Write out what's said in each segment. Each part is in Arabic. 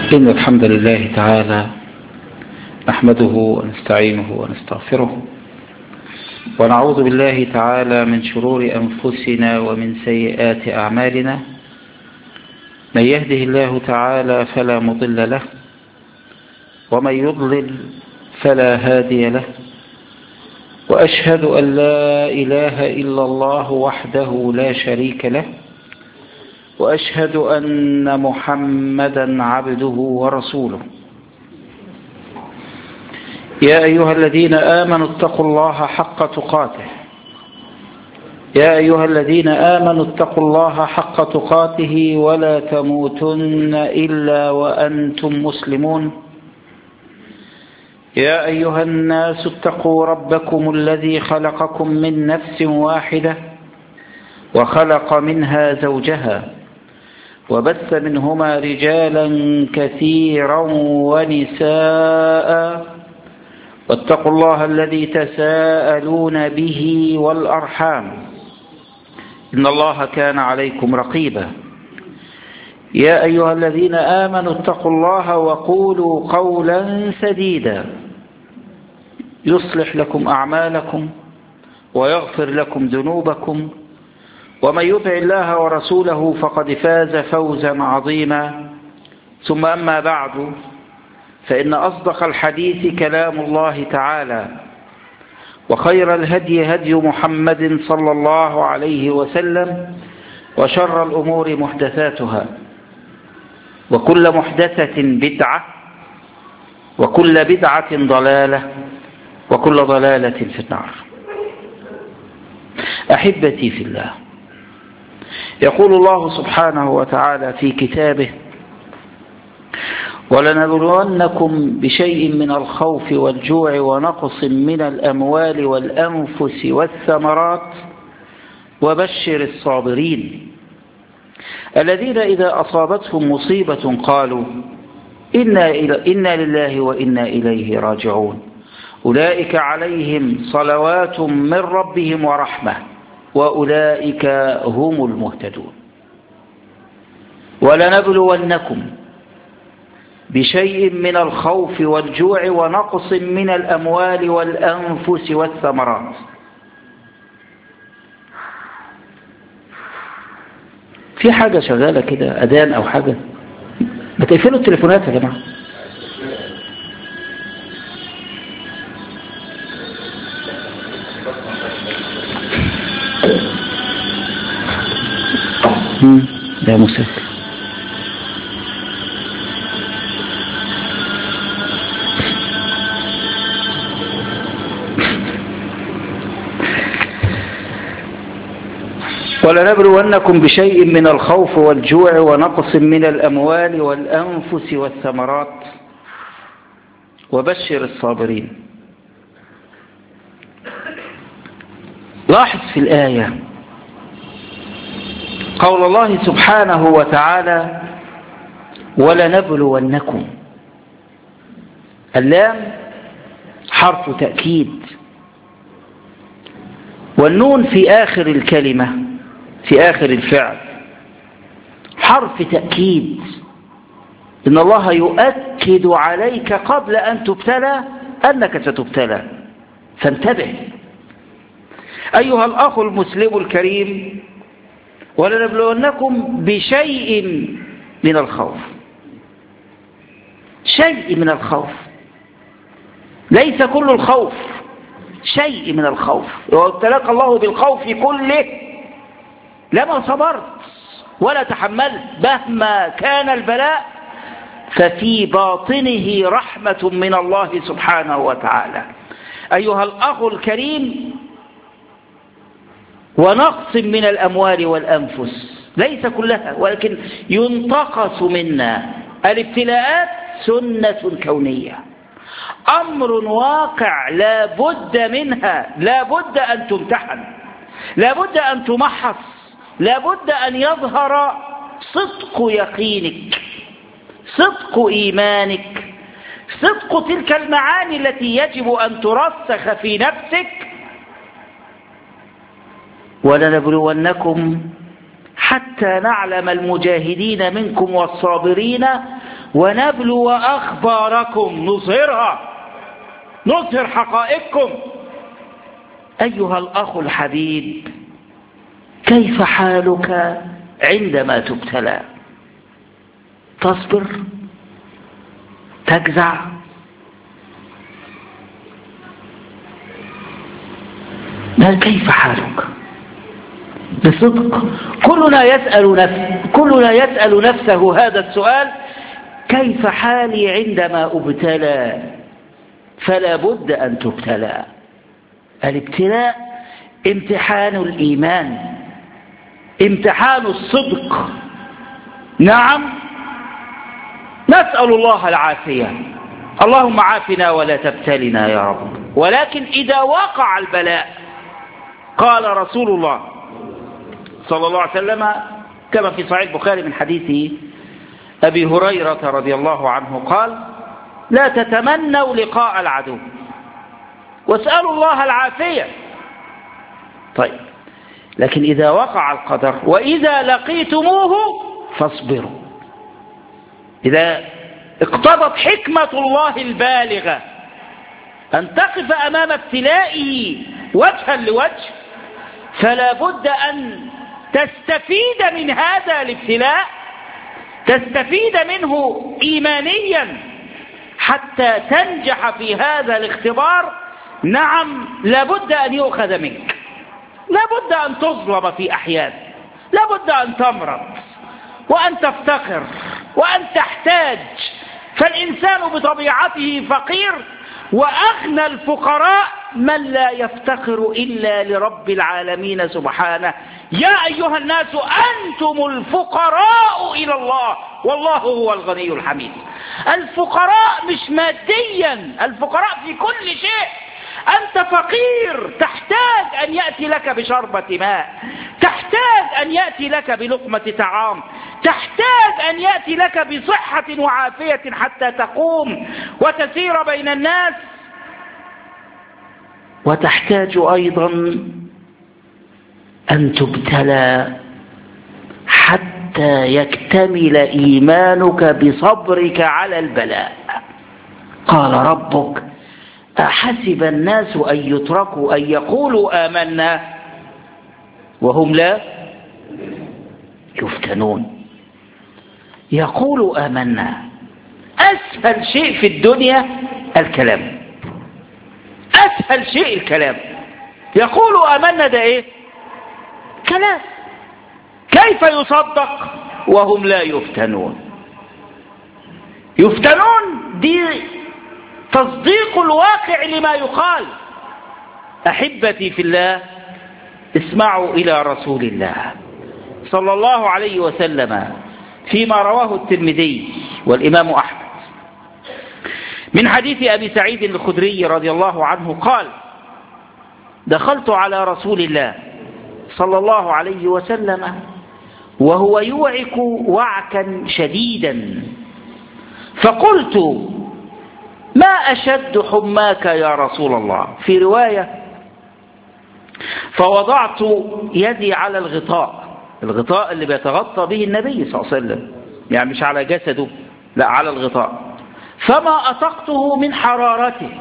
إن الحمد لله تعالى نحمده ونستعينه ونستغفره ونعوذ بالله تعالى من شرور أنفسنا ومن سيئات أعمالنا. من يهده الله تعالى فلا مضل له ومن يضلل فلا هادي له، وأشهد أن لا إله إلا الله وحده لا شريك له، وأشهد أن محمدا عبده ورسوله. يا أيها الذين آمنوا اتقوا الله حق تقاته يا أيها الذين آمنوا اتقوا الله حق تقاته ولا تموتن إلا وأنتم مسلمون. يا أيها الناس اتقوا ربكم الذي خلقكم من نفس واحدة وخلق منها زوجها وبث منهما رجالا كثيرا ونساء، واتقوا الله الذي تساءلون به والأرحام إن الله كان عليكم رقيبا. يا أيها الذين آمنوا اتقوا الله وقولوا قولا سديدا يصلح لكم أعمالكم ويغفر لكم ذنوبكم، ومن يطع الله ورسوله فقد فاز فوزا عظيما. ثم أما بعد، فإن أصدق الحديث كلام الله تعالى، وخير الهدي هدي محمد صلى الله عليه وسلم، وشر الأمور محدثاتها، وكل محدثة بدعة، وكل بدعة ضلالة، وكل ضلالة في النار. أحبتي في الله، يقول الله سبحانه وتعالى في كتابه: ولنبلونكم بشيء من الخوف والجوع ونقص من الأموال والأنفس والثمرات وبشر الصابرين الذين إذا أصابتهم مصيبة قالوا إنا لله وإنا إليه راجعون أولئك عليهم صلوات من ربهم ورحمة وأولئك هم المهتدون. ولنبلونكم بشيء من الخوف والجوع ونقص من الأموال والأنفس والثمرات. في حاجة شغالة كده، أذان أو حاجة؟ بتقفلوا التليفونات يا جماعة. ده مسافر. ولنبلونكم بشيء من الخوف والجوع ونقص من الأموال والأنفس والثمرات وبشر الصابرين. لاحظ في الآية قول الله سبحانه وتعالى: ولنبلونكم. اللام حرف تأكيد، والنون في آخر الكلمة، في آخر الفعل، حرف تأكيد. إن الله يؤكد عليك قبل أن تبتلى أنك ستبتلى، فانتبه أيها الأخ المسلم الكريم. ولنبلونكم بشيء من الخوف. شيء من الخوف، ليس كل الخوف، شيء من الخوف. وابتلاك الله بالخوف كله لما صبرت ولا تحملت مهما كان البلاء، ففي باطنه رحمة من الله سبحانه وتعالى. أيها الأخ الكريم، ونقص من الأموال والأنفس، ليس كلها ولكن ينتقص منا. الابتلاءات سنة كونية، أمر واقع لا بد منها، لا بد أن تمتحن، لا بد أن تمحص، لا بد أن يظهر صدق يقينك، صدق إيمانك، صدق تلك المعاني التي يجب أن ترسخ في نفسك. ولنبلونكم حتى نعلم المجاهدين منكم والصابرين ونبلو أخباركم، نظهر حقائقكم. أيها الأخ الحبيب، كيف حالك عندما تبتلى؟ تصبر؟ تجزع؟ ما كيف حالك؟ بصدق كلنا يسأل نفسه هذا السؤال: كيف حالي عندما أبتلى؟ فلا بد أن تبتلى. الابتلاء امتحان الإيمان، امتحان الصدق. نعم، نسأل الله العافية، اللهم عافنا ولا تبتلنا يا رب. ولكن إذا وقع البلاء، قال رسول الله صلى الله عليه وسلم كما في صحيح البخاري من حديث أبي هريرة رضي الله عنه قال: لا تتمنوا لقاء العدو واسألوا الله العافية. طيب، لكن إذا وقع القدر: وإذا لقيتموه فاصبروا. إذا اقتضت حكمة الله البالغة أن تقف أمام ابتلائه وجها لوجه، فلا بد أن تستفيد من هذا الابتلاء، تستفيد منه إيمانيا حتى تنجح في هذا الاختبار. نعم، لا بد أن يؤخذ منك، لا بد أن تظلم في أحيان، لا بد أن تمرض وأن تفتقر وأن تحتاج، فالإنسان بطبيعته فقير، وأغنى الفقراء من لا يفتقر إلا لرب العالمين سبحانه. يا أيها الناس أنتم الفقراء إلى الله والله هو الغني الحميد. الفقراء مش ماديا، الفقراء في كل شيء. أنت فقير، تحتاج أن يأتي لك بشربة ماء، تحتاج أن يأتي لك بلقمة طعام، تحتاج أن يأتي لك بصحة وعافية حتى تقوم وتسير بين الناس، وتحتاج أيضا أن تبتلى حتى يكتمل إيمانك بصبرك على البلاء. قال ربك: أحسب الناس أن يتركوا أن يقولوا آمنا وهم لا يفتنون. يقولوا آمنا، أسهل شيء في الدنيا الكلام، أسهل شيء الكلام. يقولوا آمنا ده إيه؟ كلام. كيف يصدق وهم لا يفتنون؟ يفتنون دي تصديق الواقع لما يقال. أحبتي في الله، اسمعوا إلى رسول الله صلى الله عليه وسلم فيما رواه الترمذي والإمام أحمد من حديث أبي سعيد الخدري رضي الله عنه قال: دخلت على رسول الله صلى الله عليه وسلم وهو يوعك وعكا شديدا، فقلت: ما أشد حماك يا رسول الله؟ في رواية: فوضعت يدي على الغطاء اللي بيتغطى به النبي صلى الله عليه وسلم، يعني مش على جسده، لا، على الغطاء، فما أطقته من حرارته،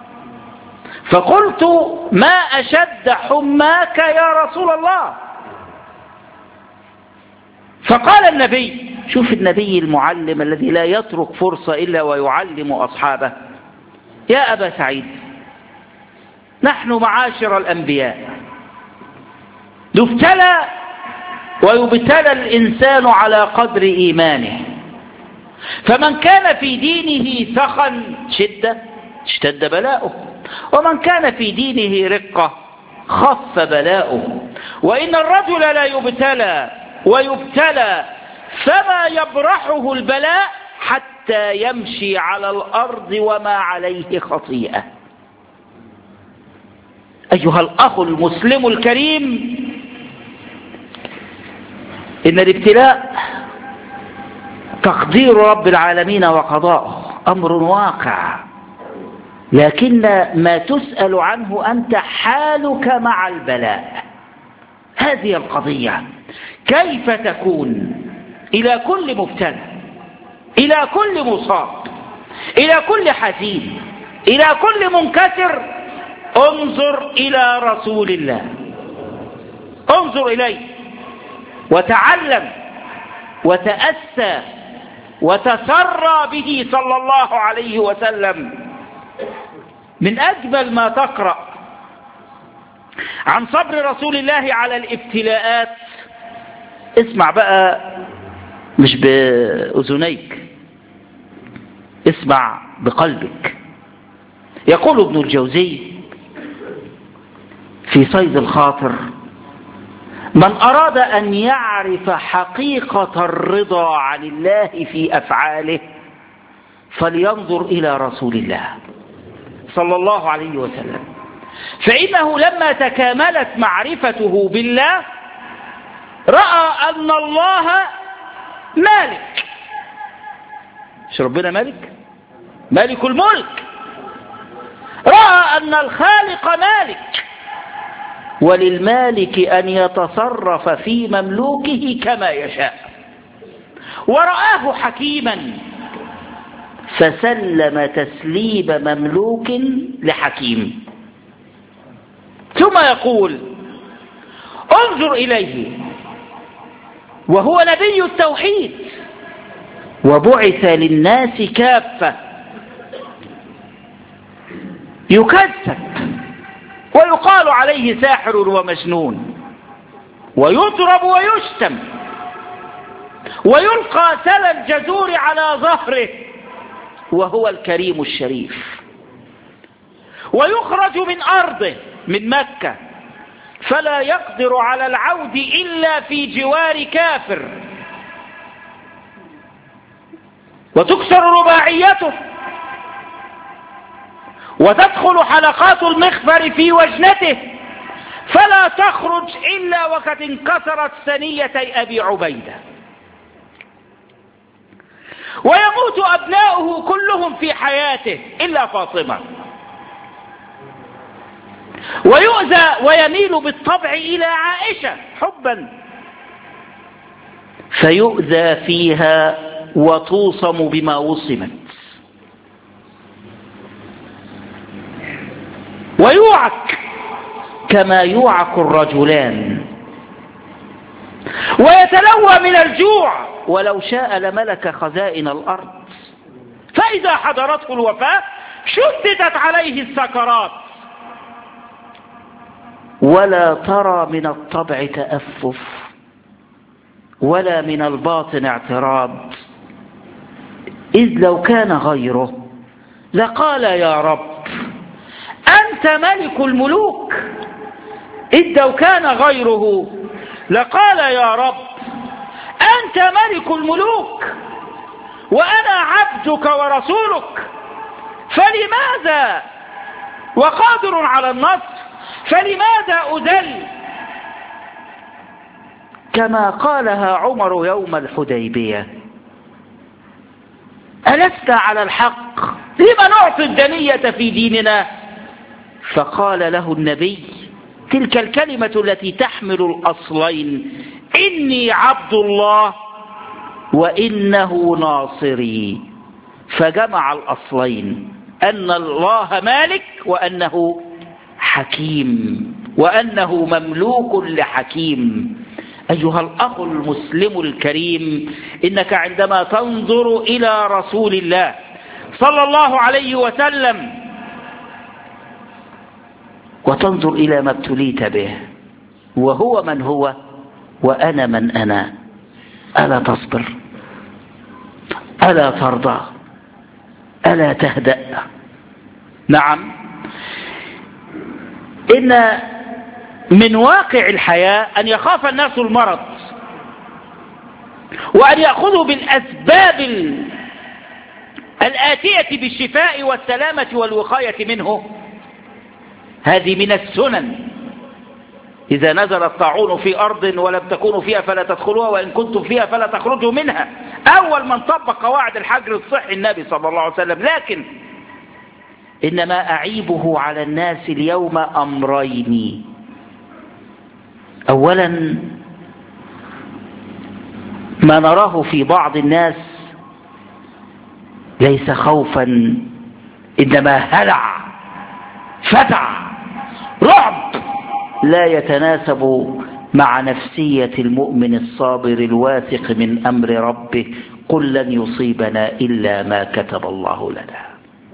فقلت: ما أشد حماك يا رسول الله؟ فقال النبي، شوف النبي المعلم الذي لا يترك فرصة إلا ويعلم أصحابه: يا أبا سعيد، نحن معاشر الأنبياء نبتلى ويبتلى الإنسان على قدر إيمانه، فمن كان في دينه سخن اشتد بلاؤه، ومن كان في دينه رقة خف بلاؤه. وإن الرجل لا يبتلى ويبتلى فما يبرحه البلاء حتى يمشي على الأرض وما عليه خطيئة. أيها الأخ المسلم الكريم، إن الابتلاء تقدير رب العالمين وقضاؤه، أمر واقع، لكن ما تسأل عنه أنت حالك مع البلاء. هذه القضية، كيف تكون إلى كل مبتلى إلى كل مصاب، إلى كل حزين، إلى كل منكسر، انظر إلى رسول الله، انظر إليه وتعلم وتأسى وتسرى به صلى الله عليه وسلم. من أجمل ما تقرأ عن صبر رسول الله على الابتلاءات، اسمع بقى مش بأذنيك، اسمع بقلبك. يقول ابن الجوزي في صيد الخاطر: من أراد أن يعرف حقيقة الرضا عن الله في أفعاله فلينظر إلى رسول الله صلى الله عليه وسلم، فإنه لما تكاملت معرفته بالله رأى أن الله مالك. مش ربنا مالك؟ مالك الملك. رأى أن الخالق مالك، وللمالك أن يتصرف في مملوكه كما يشاء. ورآه حكيما فسلم تسليم مملوك لحكيم. ثم يقول: انظر إليه وهو نبي التوحيد وبعث للناس كافة، يكذب ويقال عليه ساحر ومجنون، ويضرب ويشتم، ويلقى سل الجزور على ظهره وهو الكريم الشريف، ويخرج من أرضه من مكة فلا يقدر على العود إلا في جوار كافر، وتكسر رباعيته، وتدخل حلقات المخفر في وجنته فلا تخرج إلا وقد انكسرت ثنيتي أبي عبيدة، ويموت أبناؤه كلهم في حياته إلا فاطمة، ويؤذى ويميل بالطبع إلى عائشة حبا فيؤذى فيها وتوصم بما وصمت، ويوعك كما يوعك الرجلان، ويتلوى من الجوع ولو شاء لملك خزائن الأرض، فإذا حضرته الوفاة شددت عليه السكرات، ولا ترى من الطبع تأفف ولا من الباطن اعتراض، إذ لو كان غيره لقال: يا رب أنت ملك الملوك. إذ لو كان غيره لقال: يا رب أنت ملك الملوك وأنا عبدك ورسولك، فلماذا وقادر على النصر فلماذا أذل؟ كما قالها عمر يوم الحديبية: ألسنا على الحق؟ لما نعطي الدنية في ديننا؟ فقال له النبي تلك الكلمة التي تحمل الأصلين: إني عبد الله وإنه ناصري، فجمع الأصلين أن الله مالك وأنه حكيم وأنه مملوك لحكيم. أيها الأخ المسلم الكريم، إنك عندما تنظر إلى رسول الله صلى الله عليه وسلم وتنظر إلى ما ابتليت به، وهو من هو وأنا من أنا، ألا تصبر؟ ألا ترضى؟ ألا تهدأ؟ نعم، إن من واقع الحياة أن يخاف الناس المرض وأن يأخذوا بالأسباب الآتية بالشفاء والسلامة والوقاية منه. هذه من السنن. إذا نزل الطاعون في أرض ولم تكونوا فيها فلا تدخلوها وإن كنتم فيها فلا تخرجوا منها. أول من طبق قواعد الحجر الصحي النبي صلى الله عليه وسلم. لكن إنما أعيبه على الناس اليوم أمرين: أولا ما نراه في بعض الناس ليس خوفا، إنما هلع، فزع، رعب لا يتناسب مع نفسية المؤمن الصابر الواثق من أمر ربه. قل لن يصيبنا إلا ما كتب الله لنا.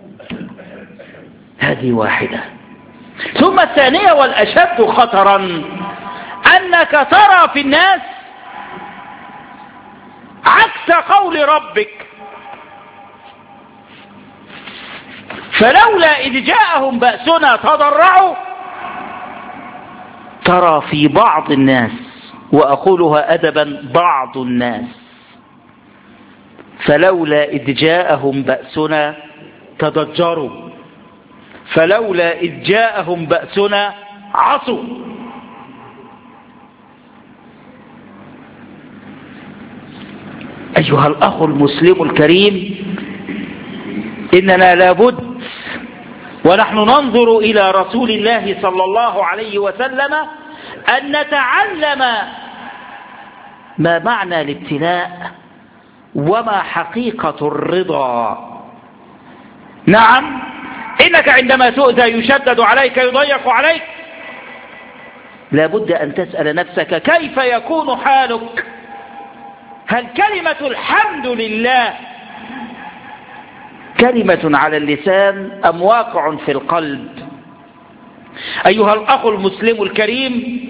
هذه واحدة. ثم الثانية والأشد خطرا أنك ترى في الناس عكس قول ربك. فلولا إذ جاءهم بأسنا تضرعوا، ترى في بعض الناس، وأقولها أدبا بعض الناس، فلولا إذ جاءهم بأسنا تضجروا، فلولا إذ جاءهم بأسنا عصوا. أيها الأخ المسلم الكريم، إننا لابد ونحن ننظر إلى رسول الله صلى الله عليه وسلم أن نتعلم ما معنى الابتلاء وما حقيقة الرضا. نعم، إنك عندما تؤذى يشدد عليك يضيق عليك، لابد أن تسأل نفسك كيف يكون حالك؟ هل كلمة الحمد لله كلمة على اللسان أم واقع في القلب؟ أيها الأخ المسلم الكريم،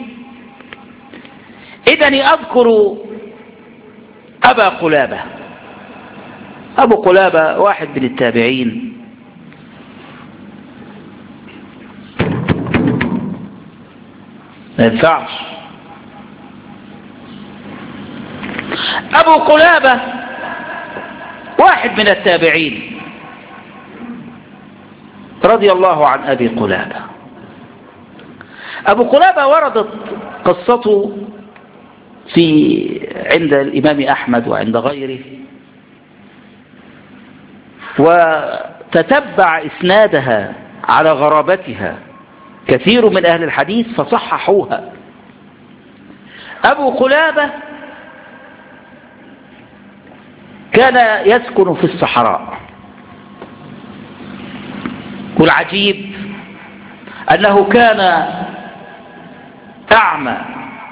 إذن أذكر أبا قلابة. أبو قلابة واحد من التابعين، ما ينفعش. أبو قلابة واحد من التابعين رضي الله عن أبي قلابة. أبو قلابة وردت قصته عند الإمام أحمد وعند غيره، وتتبع إسنادها على غرابتها كثير من أهل الحديث فصححوها. أبو قلابة كان يسكن في الصحراء، والعجيب أنه كان أعمى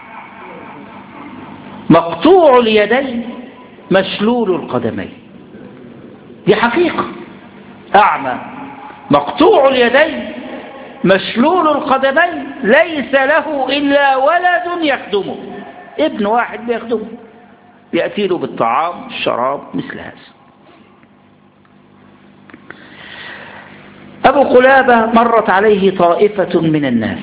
مقطوع اليدين مشلول القدمين. دي حقيقة، أعمى مقطوع اليدين مشلول القدمين، ليس له إلا ولد يخدمه، ابن واحد بيخدمه، يأتي له بالطعام الشراب مثل هذا. أبو قلابة مرت عليه طائفة من الناس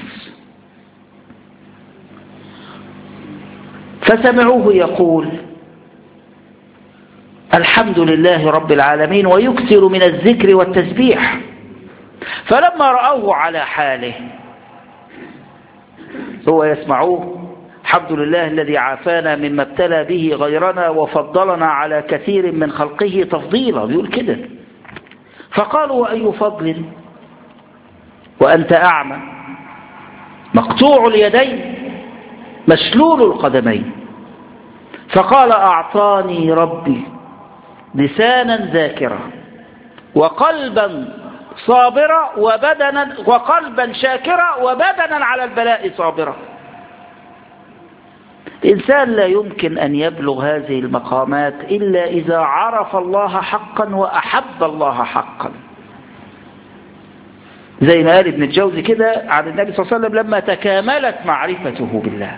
فسمعوه يقول الحمد لله رب العالمين ويكثر من الذكر والتسبيح، فلما رأوه على حاله، هو يسمعوه الحمد لله الذي عافانا مما ابتلى به غيرنا وفضلنا على كثير من خلقه تفضيلا، بيقول كده. فقالوا وأي فضل وأنت أعمى مقطوع اليدين مشلول القدمين؟ فقال أعطاني ربي لسانا ذاكرا وقلبا صابرا وقلبا شاكرا وبدنا على البلاء صابرا. الإنسان لا يمكن أن يبلغ هذه المقامات إلا إذا عرف الله حقا وأحب الله حقا، زي ما قال ابن الجوزي كده عن النبي صلى الله عليه وسلم لما تكاملت معرفته بالله.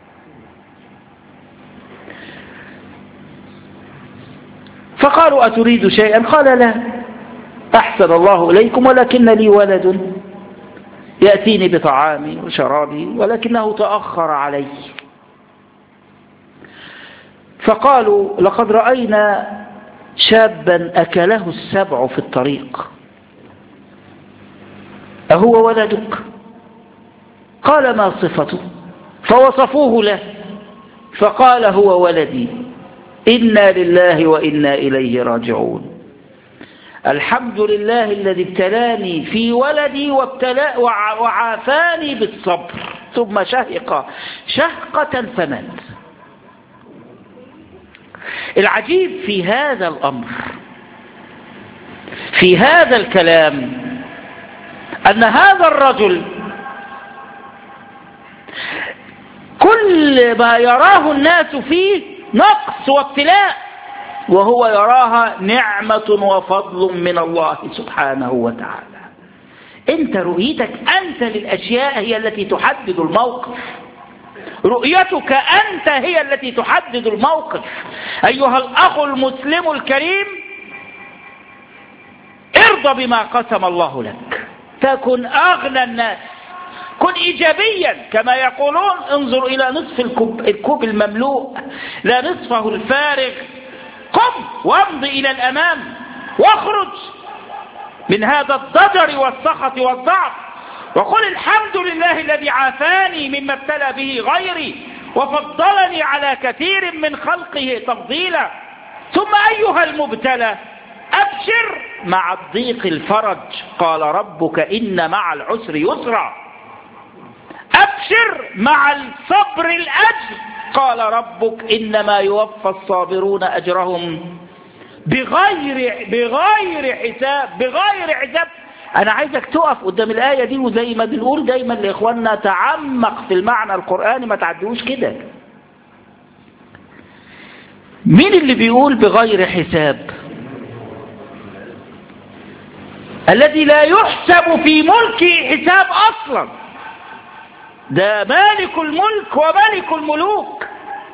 فقالوا أتريد شيئا؟ قال لا، أحسن الله إليكم ولكن لي ولد يأتيني بطعامي وشرابي ولكنه تأخر علي. فقالوا لقد رأينا شابا أكله السبع في الطريق، أهو ولدك؟ قال ما صفته؟ فوصفوه له، فقال هو ولدي، إنا لله وإنا إليه راجعون. الحمد لله الذي ابتلاني في ولدي وعافاني بالصبر. ثم شهق شهقة فمات. العجيب في هذا الأمر في هذا الكلام أن هذا الرجل كل ما يراه الناس فيه نقص وابتلاء، وهو يراها نعمة وفضل من الله سبحانه وتعالى. أنت رؤيتك أنت للأشياء هي التي تحدد الموقف، رؤيتك أنت هي التي تحدد الموقف. أيها الأخ المسلم الكريم، ارضى بما قسم الله لك، تكن أغنى الناس، كن إيجابيا كما يقولون، انظر إلى نصف الكوب المملوء لا نصفه الفارغ. قم وامضي إلى الأمام واخرج من هذا الضجر والسخط والضعف، وقل الحمد لله الذي عافاني مما ابتلى به غيري وفضلني على كثير من خلقه تفضيلا. ثم أيها المبتلى، أبشر مع الضيق الفرج، قال ربك إن مع العسر يسرا. أبشر مع الصبر الأجر، قال ربك إنما يوفى الصابرون أجرهم بغير حساب. أنا عايزك تقف قدام الآية دي، وزي ما بنقول دايما لإخواننا، تعمق في المعنى القرآني، ما تعدوش كده. مين اللي بيقول بغير حساب؟ الذي لا يحسب في ملكه حساب أصلا، ده مالك الملك وملك الملوك.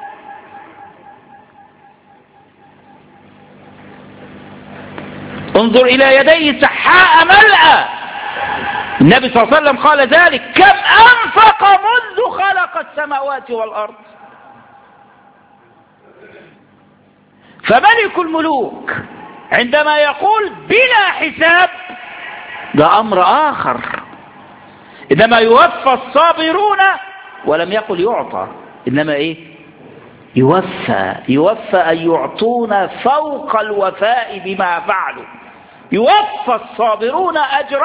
انظر إلى يديه سحاء ملأى، النبي صلى الله عليه وسلم قال ذلك، كم أنفق منذ خلق السماوات والأرض. فملك الملوك عندما يقول بلا حساب ده أمر آخر، إنما يوفى الصابرون، ولم يقل يعطى، إنما إيه؟ يوفى أن يعطون فوق الوفاء بما فعلوا. يوفى الصابرون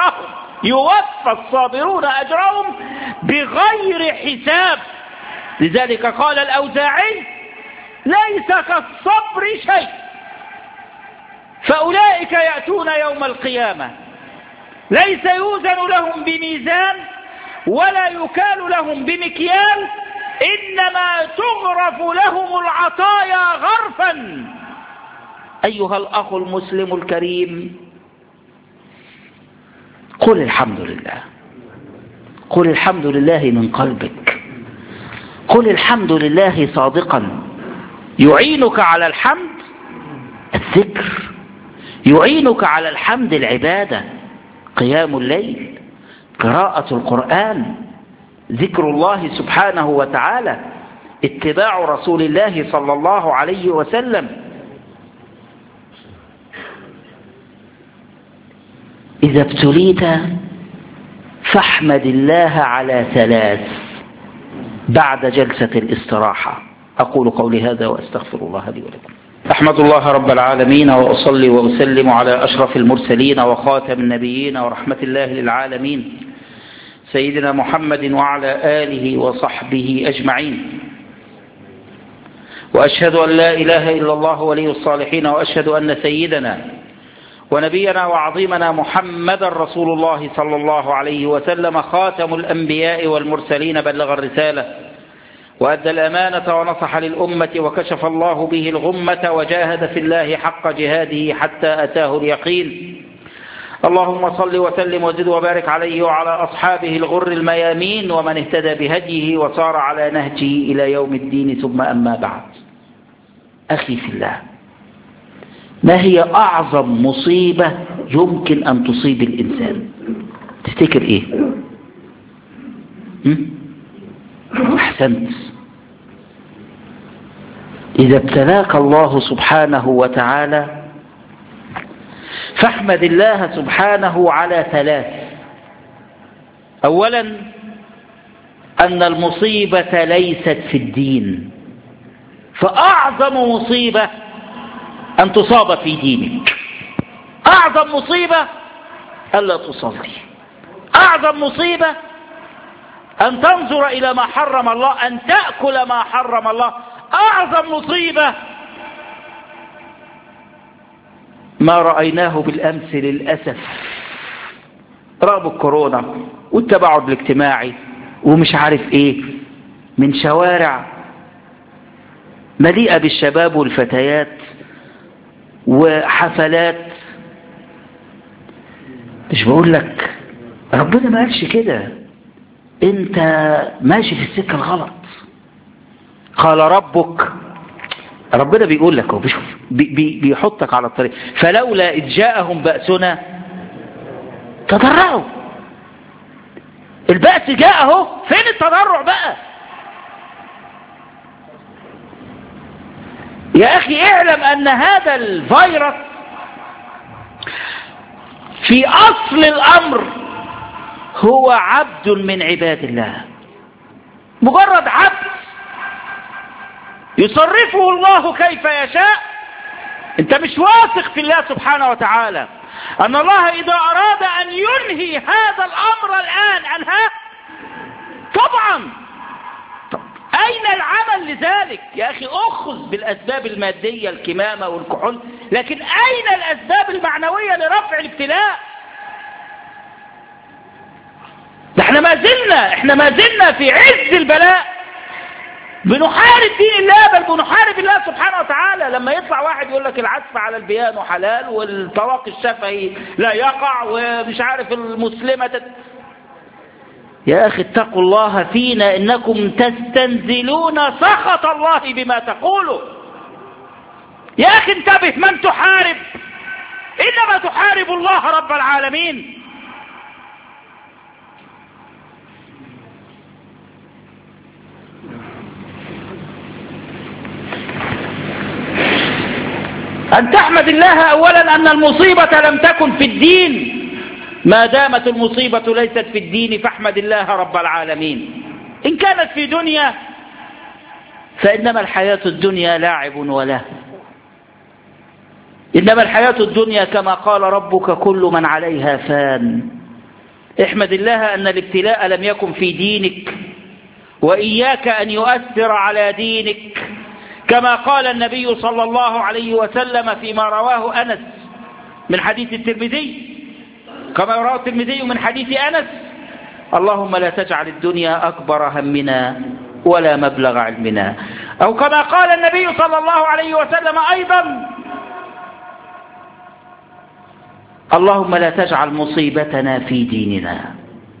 أجرهم بغير حساب. لذلك قال الأوزاعي ليس كالصبر شيء، فأولئك يأتون يوم القيامة ليس يوزن لهم بميزان ولا يكال لهم بمكيال، إنما تغرف لهم العطايا غرفا. أيها الأخ المسلم الكريم، قل الحمد لله، قل الحمد لله من قلبك، قل الحمد لله صادقا. يعينك على الحمد الذكر، يعينك على الحمد العبادة، قيام الليل، قراءة القرآن، ذكر الله سبحانه وتعالى، اتباع رسول الله صلى الله عليه وسلم. إذا ابتليت فاحمد الله على ثلاث بعد جلسة الاستراحة. أقول قولي هذا وأستغفر الله لي ولكم. أحمد الله رب العالمين، وأصلي وأسلم على أشرف المرسلين وخاتم النبيين ورحمة الله للعالمين، سيدنا محمد وعلى آله وصحبه أجمعين. وأشهد أن لا إله إلا الله ولي الصالحين، وأشهد أن سيدنا ونبينا وعظيمنا محمد رسول الله صلى الله عليه وسلم خاتم الأنبياء والمرسلين، بلغ الرسالة وأدى الأمانة ونصح للأمة، وكشف الله به الغمة، وجاهد في الله حق جهاده حتى أتاه اليقين. اللهم صل وسلم وزد وبارك عليه وعلى أصحابه الغر الميامين، ومن اهتدى بهديه وصار على نهجه إلى يوم الدين. ثم أما بعد، أخي في الله، ما هي أعظم مصيبة يمكن أن تصيب الإنسان؟ تفتكر إيه؟ أحسنت. إذا ابتلاك الله سبحانه وتعالى فاحمد الله سبحانه على ثلاث. أولا، أن المصيبة ليست في الدين، فأعظم مصيبة أن تصاب في دينك. أعظم مصيبة ألا تصلي، أعظم مصيبة أن تنظر إلى ما حرم الله، أن تأكل ما حرم الله. أعظم مصيبة ما رأيناه بالأمس للأسف، رغم الكورونا والتباعد الاجتماعي ومش عارف ايه، من شوارع مليئة بالشباب والفتيات وحفلات. مش بقول لك ربنا ما قالش كده، انت ماشي في السكة الغلط. قال ربك، ربنا بيقول لك، بيحطك على الطريق. فلولا إذ جاءهم بأسنا تضرعوا. البأس جاء اهو، فين التضرع بقى؟ يا أخي اعلم أن هذا الفيروس في أصل الأمر هو عبد من عباد الله، مجرد عبد يصرفه الله كيف يشاء. انت مش واثق في الله سبحانه وتعالى أن الله إذا أراد أن ينهي هذا الأمر الآن أنهاه؟ طبعا. أين العمل لذلك؟ يا أخي أخذ بالأسباب المادية، الكمامة والكحول، لكن أين الأسباب المعنوية لرفع الابتلاء؟ احنا ما زلنا في عز البلاء بنحارب دين الله، بل بنحارب الله سبحانه وتعالى. لما يطلع واحد يقول لك العزف على البيانو حلال والطلاق الشفهي لا يقع ومش عارف المسلمة يا أخي اتقوا الله فينا إنكم تستنزلون سخط الله بما تقولوا. يا أخي انتبه، من تحارب؟ إنما تحارب الله رب العالمين. أن تحمد الله أولا أن المصيبة لم تكن في الدين. ما دامت المصيبة ليست في الدين فاحمد الله رب العالمين. إن كانت في دنيا فإنما الحياة الدنيا لاعب وله، إنما الحياة الدنيا كما قال ربك كل من عليها فان. احمد الله أن الابتلاء لم يكن في دينك، وإياك أن يؤثر على دينك، كما قال النبي صلى الله عليه وسلم فيما رواه أنس من حديث الترمذي، كما رواه الترمذي من حديث أنس: اللهم لا تجعل الدنيا أكبر همنا ولا مبلغ علمنا. أو كما قال النبي صلى الله عليه وسلم أيضا: اللهم لا تجعل مصيبتنا في ديننا.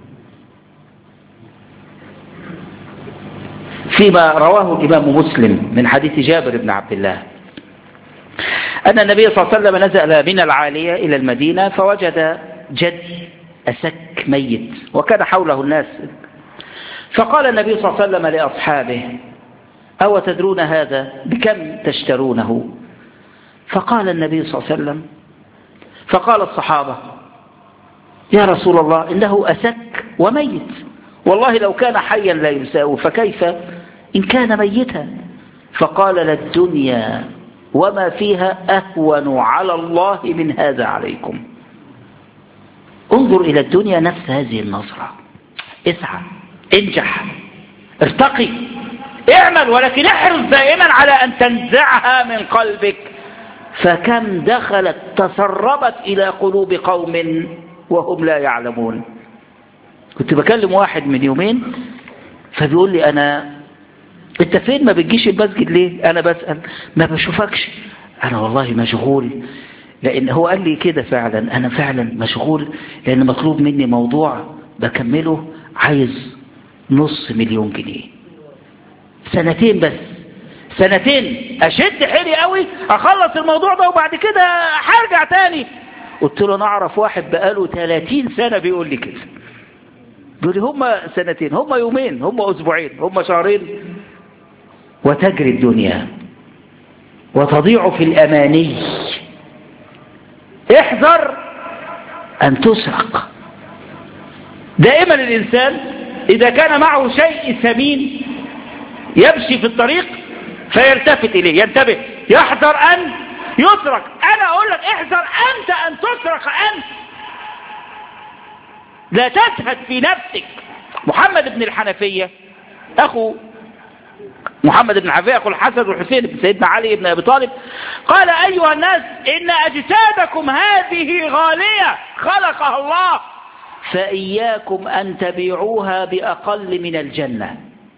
فيما رواه الإمام مسلم من حديث جابر بن عبد الله أن النبي صلى الله عليه وسلم نزل من العالية إلى المدينة فوجد جدي أسك ميت وكان حوله الناس، فقال النبي صلى الله عليه وسلم لأصحابه: أو تدرون هذا بكم تشترونه؟ فقال النبي صلى الله عليه وسلم، فقال الصحابة: يا رسول الله إنه أسك وميت، والله لو كان حيا لا يساوي، فكيف إن كان ميتا؟ فقال: للدنيا وما فيها أهون على الله من هذا عليكم. انظر إلى الدنيا نفس هذه النظرة، اسعى، انجح، ارتقي، اعمل، ولكن احرص دائما على أن تنزعها من قلبك. فكم دخلت تسربت إلى قلوب قوم وهم لا يعلمون. كنت بكلم واحد من يومين فبيقول لي: انت فين، ما بتجيش المسجد ليه؟ انا بسأل: ما بشوفكش. انا والله مشغول، لان هو قال لي كده فعلا، انا فعلا مشغول لان مطلوب مني موضوع بكمله، عايز 500,000 جنيه، سنتين بس، سنتين اشد حيلي قوي اخلص الموضوع ده وبعد كده هرجع تاني. قلت له: انا اعرف واحد بقاله 30 سنة بيقول لي كده. بيقول لي: هم سنتين، هم يومين، هم اسبوعين، هم شهرين، وتجري الدنيا وتضيع في الأماني. احذر أن تسرق. دائما الإنسان إذا كان معه شيء ثمين يمشي في الطريق فيلتفت إليه، ينتبه، يحذر أن يسرق. أنا أقول لك احذر أنت أن تسرق أنت، لا تزهد في نفسك. محمد بن الحنفية أخو محمد بن حنفية يقول الحسن والحسين بن سيدنا علي بن أبي طالب قال أيها الناس إن أجسادكم هذه غالية خلقها الله، فإياكم أن تبيعوها بأقل من الجنة.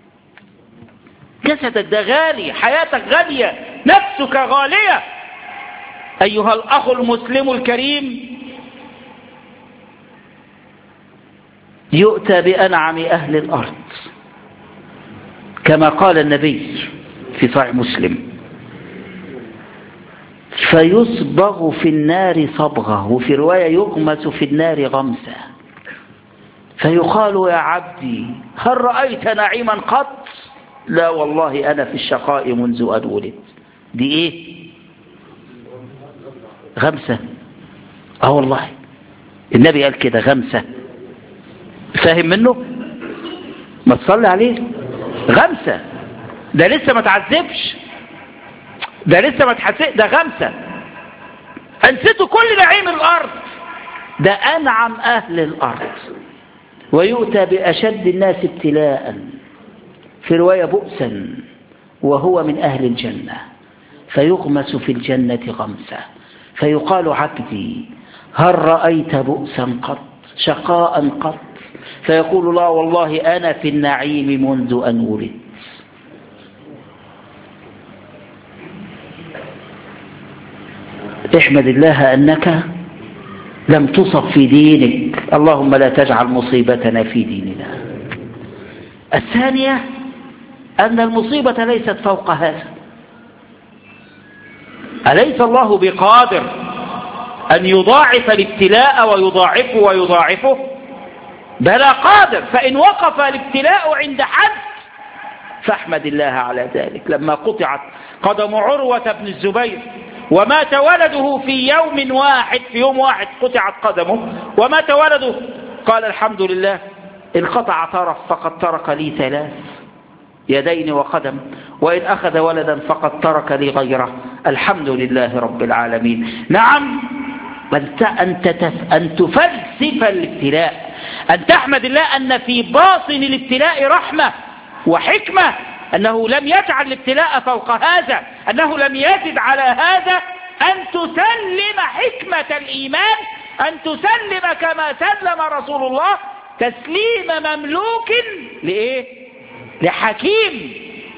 جسدك ده غالي، حياتك غالية، نفسك غالية. أيها الأخ المسلم الكريم، يؤتى بأنعم أهل الأرض كما قال النبي في صحيح مسلم، فيصبغ في النار صبغة، وفي رواية يغمس في النار غمسة، فيقال يا عبدي هل رأيت نعيما قط؟ لا والله أنا في الشقاء منذ أن ولدت. دي إيه؟ غمسة. والله النبي قال كده غمسة. فاهم منه؟ ما تصلي عليه. غمسة، ده لسه ما تعذبش، ده لسه ما تحسق، ده غمسة. أنسيته كل نعيم الأرض، ده أنعم أهل الأرض. ويؤتى بأشد الناس ابتلاء، في رواية بؤسا، وهو من أهل الجنة، فيغمس في الجنة غمسة، فيقال عبدي هل رأيت بؤسا قط، شقاء قط؟ فيقول لا والله أنا في النعيم منذ أن ولدت. احمد الله أنك لم تصب في دينك، اللهم لا تجعل مصيبتنا في ديننا. الثانية أن المصيبة ليست فوق هذا. أليس الله بقادر أن يضاعف الابتلاء ويضاعفه ويضاعفه؟ بلى قادر. فإن وقف الابتلاء عند حد فاحمد الله على ذلك. لما قطعت قدم عروة بن الزبير ومات ولده في يوم واحد، في يوم واحد قطعت قدمه ومات ولده، قال الحمد لله إن قطع طرف فقد ترك لي 3 يدين وقدم، وإن أخذ ولدا فقد ترك لي غيره، الحمد لله رب العالمين. نعم، أن تفلسف الابتلاء، أن تحمد الله أن في باطن الابتلاء رحمة وحكمة، أنه لم يجعل الابتلاء فوق هذا، أنه لم يزد على هذا. أن تسلم حكمة الإيمان، أن تسلم كما سلم رسول الله تسليم مملوك لإيه؟ لحكيم،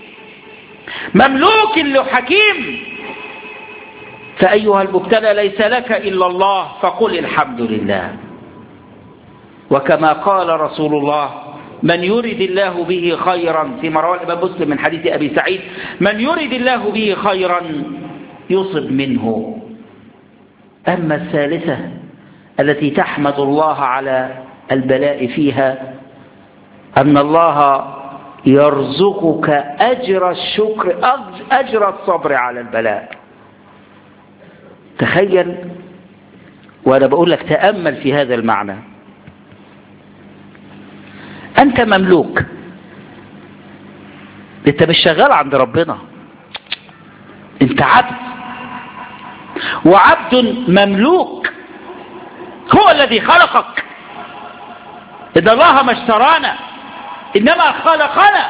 مملوك لحكيم. فأيها المبتلى ليس لك إلا الله، فقل الحمد لله. وكما قال رسول الله من يرد الله به خيرا، فيما رواه الإمام مسلم من حديث أبي سعيد، من يرد الله به خيرا يصب منه. أما الثالثة التي تحمد الله على البلاء فيها، أن الله يرزقك أجر الشكر، أجر الصبر على البلاء. تخيل، وأنا بقول لك تأمل في هذا المعنى، أنت مملوك، أنت مش شغال عند ربنا، أنت عبد، وعبد مملوك، هو الذي خلقك. إن الله ما اشترانا إنما خلقنا.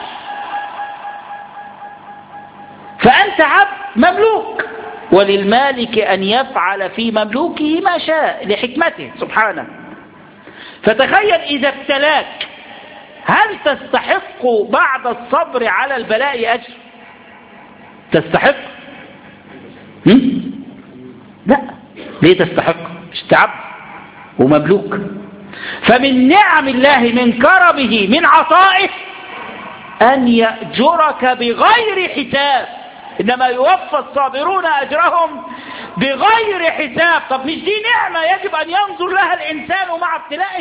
فأنت عبد مملوك، وللمالك أن يفعل في مملوكه ما شاء لحكمته سبحانه. فتخيل إذا ابتلاك، هل تستحق بعد الصبر على البلاء أجر؟ تستحق؟ لا. ليه تستحق؟ مش عبد ومملوك. فمن نعم الله، من كرمه، من عطائه أن يأجرك بغير حساب. إنما يوفى الصابرون أجرهم بغير حساب. طب مش دي نعمة يجب أن ينظر لها الإنسان مع ابتلائه؟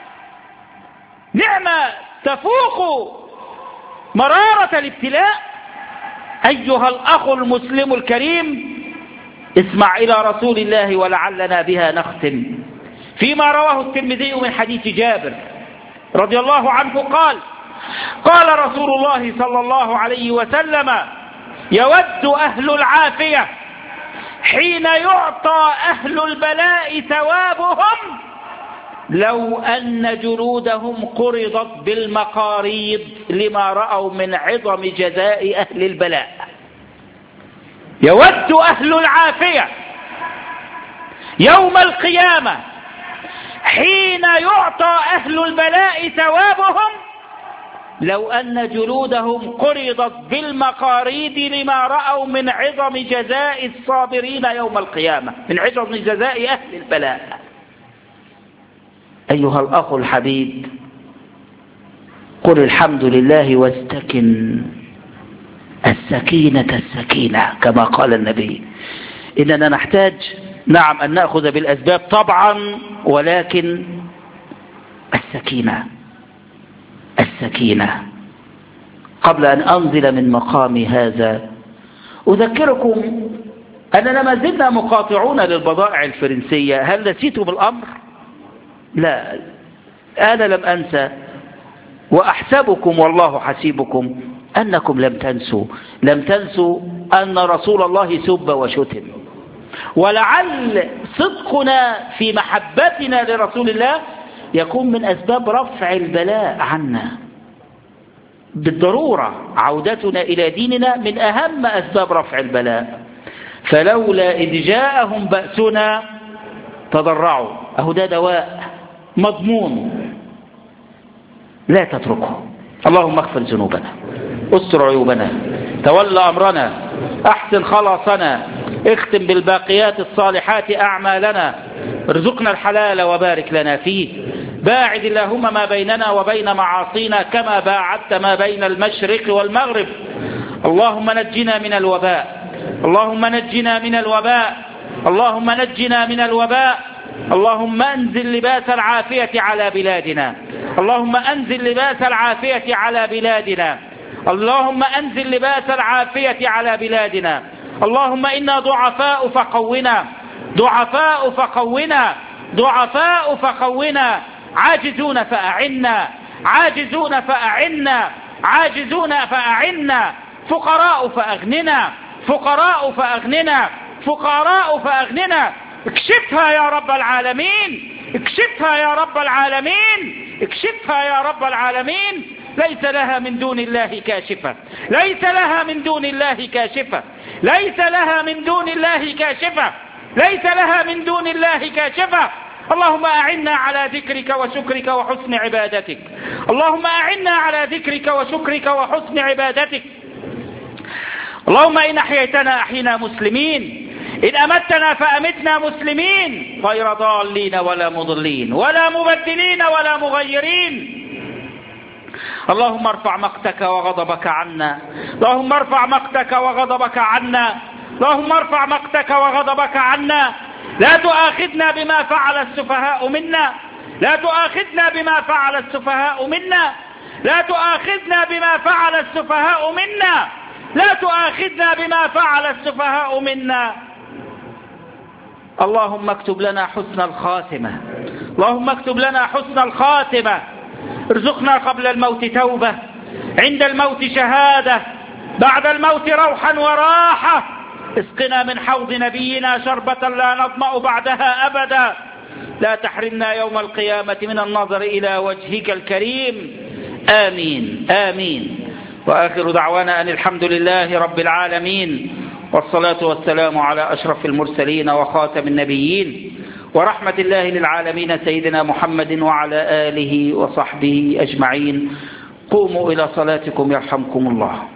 نعمة تفوق مرارة الابتلاء. أيها الأخ المسلم الكريم، اسمع إلى رسول الله ولعلنا بها نختم. فيما رواه الترمذي من حديث جابر رضي الله عنه قال قال رسول الله صلى الله عليه وسلم يود أهل العافية حين يعطى أهل البلاء ثوابهم لو أن جلودهم قرضت بالمقاريض لما رأوا من عظم جزاء أهل البلاء. يود أهل العافية يوم القيامة حين يعطى أهل البلاء ثوابهم لو أن جلودهم قرضت بالمقاريض لما رأوا من عظم جزاء الصابرين يوم القيامة، من عظم جزاء أهل البلاء. أيها الأخ الحبيب، قل الحمد لله واستكن، السكينة السكينة كما قال النبي. إننا نحتاج نعم أن نأخذ بالأسباب طبعا، ولكن السكينة السكينة. قبل أن أنزل من مقامي هذا أذكركم أننا ما زلنا مقاطعون للبضائع الفرنسية. هل نسيتم الأمر؟ لا، أنا لم أنسى، وأحسبكم والله حسيبكم أنكم لم تنسوا أن رسول الله سب وشتم. ولعل صدقنا في محبتنا لرسول الله يكون من أسباب رفع البلاء عنا. بالضرورة عودتنا إلى ديننا من أهم أسباب رفع البلاء. فلولا إذ جاءهم بأسنا تضرعوا، أهو ده دواء مضمون لا تتركه. اللهم اغفر ذنوبنا، استر عيوبنا، تول أمرنا، أحسن خلاصنا، اختم بالباقيات الصالحات أعمالنا، ارزقنا الحلال وبارك لنا فيه. باعد اللهم ما بيننا وبين معاصينا كما باعدت ما بين المشرق والمغرب. اللهم نجنا من الوباء، اللهم نجنا من الوباء، اللهم نجنا من الوباء. اللهم أنزل لباس العافية على بلادنا، اللهم أنزل لباس العافية على بلادنا، اللهم أنزل لباس العافية على بلادنا. اللهم إنا ضعفاء فقونا، ضعفاء فقونا، ضعفاء فقونا، عاجزون فأعنا، عاجزون فأعنا، عاجزون فأعنا، فقراء فأغننا، فقراء فأغننا، فقراء فأغننا. اكشفها يا رب العالمين، اكشفها يا رب العالمين، اكشفها يا رب العالمين. ليس لها من دون الله كاشفة، ليس لها من دون الله كاشفة، ليس لها من دون الله كاشفة، ليس لها من دون الله كاشفة. اللهم أعنا على ذكرك وشكرك وحسن عبادتك، اللهم أعنا على ذكرك وشكرك وحسن عبادتك. اللهم إن أحييتنا أحينا مسلمين، إن أمتنا فأمتنا مسلمين، غير ضالين ولا مضلين ولا مبدلين ولا مغيرين. اللهم ارفع مقتك وغضبك عنا، اللهم ارفع مقتك وغضبك عنا، اللهم ارفع مقتك وغضبك عنا. لا تؤاخذنا بما فعل السفهاء منا، لا تؤاخذنا بما فعل السفهاء منا، لا تؤاخذنا بما فعل السفهاء منا، لا تؤاخذنا بما فعل السفهاء منا. اللهم اكتب لنا حسن الخاتمة، اللهم اكتب لنا حسن الخاتمة. ارزقنا قبل الموت توبة، عند الموت شهادة، بعد الموت روحا وراحة. اسقنا من حوض نبينا شربة لا نظمأ بعدها أبدا. لا تحرمنا يوم القيامة من النظر إلى وجهك الكريم. آمين آمين. وآخر دعوانا أن الحمد لله رب العالمين، والصلاة والسلام على أشرف المرسلين وخاتم النبيين ورحمة الله للعالمين سيدنا محمد وعلى آله وصحبه أجمعين. قوموا إلى صلاتكم يرحمكم الله.